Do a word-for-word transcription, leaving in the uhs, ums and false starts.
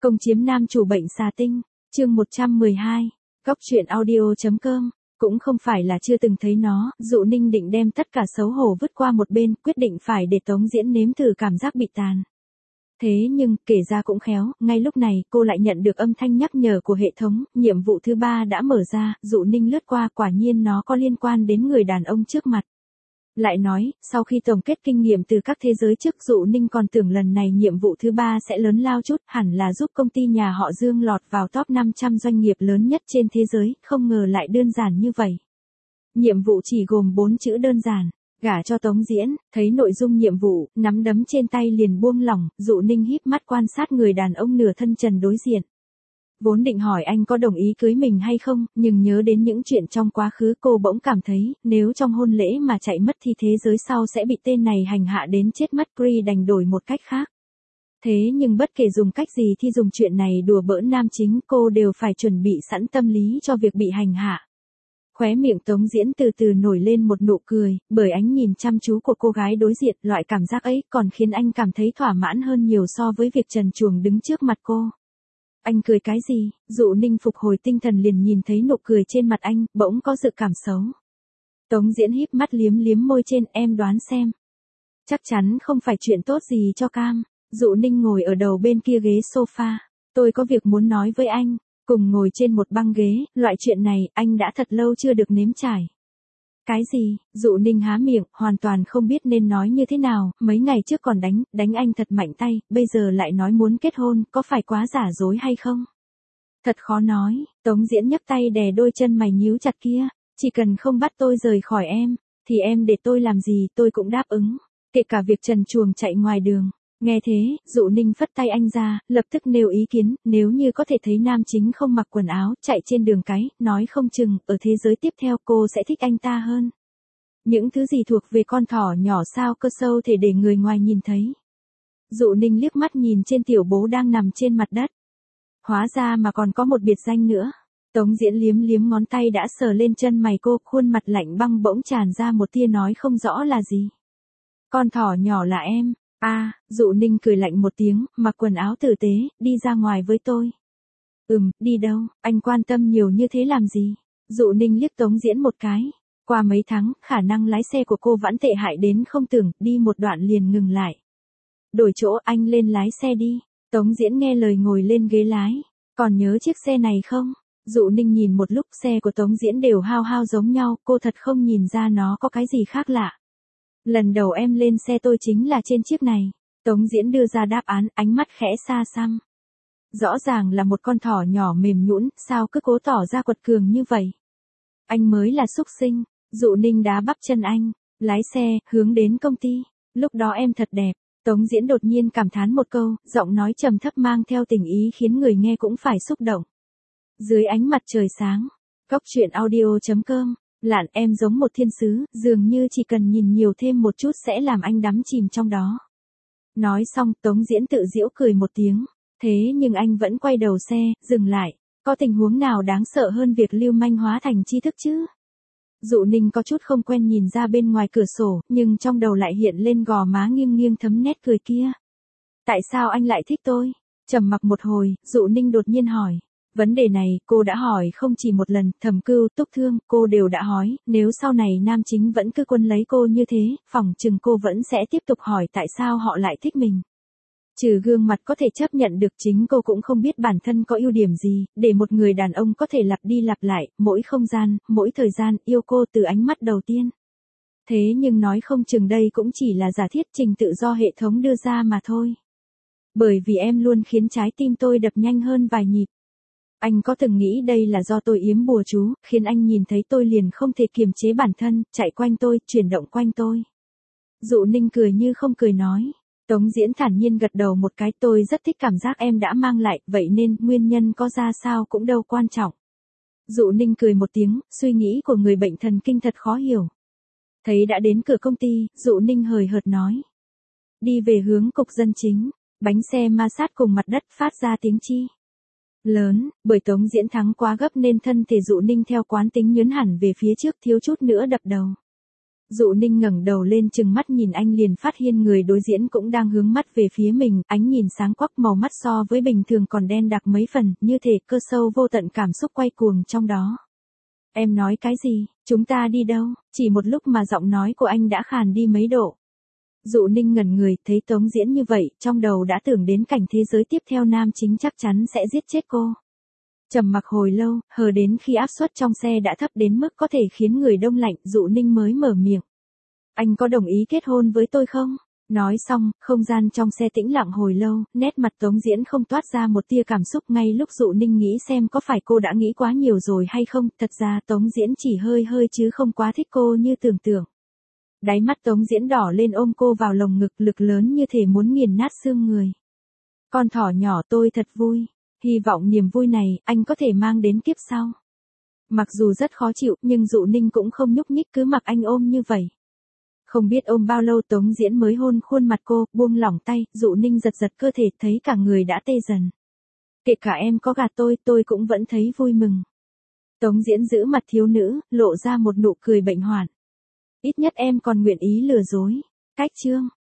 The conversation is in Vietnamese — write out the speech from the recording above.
Công chiếm nam chủ bệnh xà tinh, chương một trăm mười hai, góc truyện audio.com, cũng không phải là chưa từng thấy nó, Dụ Ninh định đem tất cả xấu hổ vứt qua một bên, quyết định phải để Tống Diễn nếm thử cảm giác bị tàn. Thế nhưng, kể ra cũng khéo, ngay lúc này, cô lại nhận được âm thanh nhắc nhở của hệ thống, nhiệm vụ thứ ba đã mở ra, Dụ Ninh lướt qua, quả nhiên nó có liên quan đến người đàn ông trước mặt. Lại nói, sau khi tổng kết kinh nghiệm từ các thế giới trước, Dụ Ninh còn tưởng lần này nhiệm vụ thứ ba sẽ lớn lao chút, hẳn là giúp công ty nhà họ Dương lọt vào top năm trăm doanh nghiệp lớn nhất trên thế giới, không ngờ lại đơn giản như vậy. Nhiệm vụ chỉ gồm bốn chữ đơn giản, gả cho Tống Diễn, thấy nội dung nhiệm vụ, nắm đấm trên tay liền buông lỏng, Dụ Ninh híp mắt quan sát người đàn ông nửa thân trần đối diện. Vốn định hỏi anh có đồng ý cưới mình hay không, nhưng nhớ đến những chuyện trong quá khứ cô bỗng cảm thấy, nếu trong hôn lễ mà chạy mất thì thế giới sau sẽ bị tên này hành hạ đến chết mất, Cree đành đổi một cách khác. Thế nhưng bất kể dùng cách gì thì dùng chuyện này đùa bỡn nam chính, cô đều phải chuẩn bị sẵn tâm lý cho việc bị hành hạ. Khóe miệng Tống Diễn từ từ nổi lên một nụ cười, bởi ánh nhìn chăm chú của cô gái đối diện, loại cảm giác ấy còn khiến anh cảm thấy thỏa mãn hơn nhiều so với việc trần truồng đứng trước mặt cô. Anh cười cái gì? Dụ Ninh phục hồi tinh thần liền nhìn thấy nụ cười trên mặt anh, bỗng có dự cảm xấu. Tống Diễn híp mắt liếm liếm môi trên, em đoán xem. Chắc chắn không phải chuyện tốt gì cho Cam. Dụ Ninh ngồi ở đầu bên kia ghế sofa. Tôi có việc muốn nói với anh. Cùng ngồi trên một băng ghế, loại chuyện này anh đã thật lâu chưa được nếm trải. Cái gì? Dụ Ninh há miệng, hoàn toàn không biết nên nói như thế nào, mấy ngày trước còn đánh, đánh anh thật mạnh tay, bây giờ lại nói muốn kết hôn, có phải quá giả dối hay không? Thật khó nói, Tống Diễn nhấc tay đè đôi chân mày nhíu chặt kia, chỉ cần không bắt tôi rời khỏi em, thì em để tôi làm gì tôi cũng đáp ứng, kể cả việc trần truồng chạy ngoài đường. Nghe thế, Dụ Ninh phất tay anh ra, lập tức nêu ý kiến, nếu như có thể thấy nam chính không mặc quần áo, chạy trên đường cái, nói không chừng, ở thế giới tiếp theo cô sẽ thích anh ta hơn. Những thứ gì thuộc về con thỏ nhỏ sao cơ sâu thể để người ngoài nhìn thấy. Dụ Ninh liếc mắt nhìn trên tiểu bố đang nằm trên mặt đất. Hóa ra mà còn có một biệt danh nữa. Tống Diễn liếm liếm ngón tay đã sờ lên chân mày cô, khuôn mặt lạnh băng bỗng tràn ra một tia nói không rõ là gì. Con thỏ nhỏ là em. A, à, Dụ Ninh cười lạnh một tiếng, mặc quần áo tử tế, đi ra ngoài với tôi. Ừm, đi đâu, anh quan tâm nhiều như thế làm gì? Dụ Ninh liếc Tống Diễn một cái. Qua mấy tháng, khả năng lái xe của cô vẫn tệ hại đến không tưởng, đi một đoạn liền ngừng lại. Đổi chỗ, anh lên lái xe đi. Tống Diễn nghe lời ngồi lên ghế lái. Còn nhớ chiếc xe này không? Dụ Ninh nhìn một lúc, xe của Tống Diễn đều hao hao giống nhau, cô thật không nhìn ra nó có cái gì khác lạ. Lần đầu em lên xe tôi chính là trên chiếc này. Tống Diễn đưa ra đáp án, ánh mắt khẽ xa xăm. Rõ ràng là một con thỏ nhỏ mềm nhũn, sao cứ cố tỏ ra quật cường như vậy? Anh mới là súc sinh. Dụ Ninh đá bắp chân anh, lái xe, hướng đến công ty. Lúc đó em thật đẹp. Tống Diễn đột nhiên cảm thán một câu, giọng nói trầm thấp mang theo tình ý khiến người nghe cũng phải xúc động. Dưới ánh mặt trời sáng, góc truyện audio.com. Lạn em giống một thiên sứ, dường như chỉ cần nhìn nhiều thêm một chút sẽ làm anh đắm chìm trong đó. Nói xong, Tống Diễn tự giễu cười một tiếng. Thế nhưng anh vẫn quay đầu xe, dừng lại. Có tình huống nào đáng sợ hơn việc lưu manh hóa thành tri thức chứ? Dụ Ninh có chút không quen nhìn ra bên ngoài cửa sổ, nhưng trong đầu lại hiện lên gò má nghiêng nghiêng thấm nét cười kia. Tại sao anh lại thích tôi? Trầm mặc một hồi, Dụ Ninh đột nhiên hỏi. Vấn đề này, cô đã hỏi không chỉ một lần, Thẩm Cưu, Túc Thương, cô đều đã hỏi, nếu sau này nam chính vẫn cứ quân lấy cô như thế, phỏng chừng cô vẫn sẽ tiếp tục hỏi tại sao họ lại thích mình. Trừ gương mặt có thể chấp nhận được, chính cô cũng không biết bản thân có ưu điểm gì, để một người đàn ông có thể lặp đi lặp lại, mỗi không gian, mỗi thời gian, yêu cô từ ánh mắt đầu tiên. Thế nhưng nói không chừng đây cũng chỉ là giả thiết trình tự do hệ thống đưa ra mà thôi. Bởi vì em luôn khiến trái tim tôi đập nhanh hơn vài nhịp. Anh có từng nghĩ đây là do tôi yếm bùa chú, khiến anh nhìn thấy tôi liền không thể kiềm chế bản thân, chạy quanh tôi, chuyển động quanh tôi. Dụ Ninh cười như không cười nói. Tống Diễn thản nhiên gật đầu một cái, tôi rất thích cảm giác em đã mang lại, vậy nên nguyên nhân có ra sao cũng đâu quan trọng. Dụ Ninh cười một tiếng, suy nghĩ của người bệnh thần kinh thật khó hiểu. Thấy đã đến cửa công ty, Dụ Ninh hời hợt nói. Đi về hướng cục dân chính, bánh xe ma sát cùng mặt đất phát ra tiếng chi lớn, bởi Tống Diễn thắng quá gấp nên thân thể Dụ Ninh theo quán tính nhớn hẳn về phía trước, thiếu chút nữa đập đầu. Dụ Ninh ngẩng đầu lên chừng mắt nhìn anh liền phát hiện người đối diễn cũng đang hướng mắt về phía mình, ánh nhìn sáng quắc, màu mắt so với bình thường còn đen đặc mấy phần, như thể cơ sâu vô tận cảm xúc quay cuồng trong đó. Em nói cái gì, chúng ta đi đâu? Chỉ một lúc mà giọng nói của anh đã khàn đi mấy độ. Dụ Ninh ngẩn người, thấy Tống Diễn như vậy, trong đầu đã tưởng đến cảnh thế giới tiếp theo nam chính chắc chắn sẽ giết chết cô. Trầm mặc hồi lâu, hờ đến khi áp suất trong xe đã thấp đến mức có thể khiến người đông lạnh, Dụ Ninh mới mở miệng. Anh có đồng ý kết hôn với tôi không? Nói xong, không gian trong xe tĩnh lặng hồi lâu, nét mặt Tống Diễn không toát ra một tia cảm xúc ngay lúc Dụ Ninh nghĩ xem có phải cô đã nghĩ quá nhiều rồi hay không, thật ra Tống Diễn chỉ hơi hơi chứ không quá thích cô như tưởng tượng. Đáy mắt Tống Diễn đỏ lên ôm cô vào lồng ngực, lực lớn như thể muốn nghiền nát xương người. Con thỏ nhỏ tôi thật vui, hy vọng niềm vui này, anh có thể mang đến kiếp sau. Mặc dù rất khó chịu, nhưng Dụ Ninh cũng không nhúc nhích cứ mặc anh ôm như vậy. Không biết ôm bao lâu Tống Diễn mới hôn khuôn mặt cô, buông lỏng tay, Dụ Ninh giật giật cơ thể thấy cả người đã tê dần. Kể cả em có gạt tôi, tôi cũng vẫn thấy vui mừng. Tống Diễn giữ mặt thiếu nữ, lộ ra một nụ cười bệnh hoạn. Ít nhất em còn nguyện ý lừa dối. Cách chương.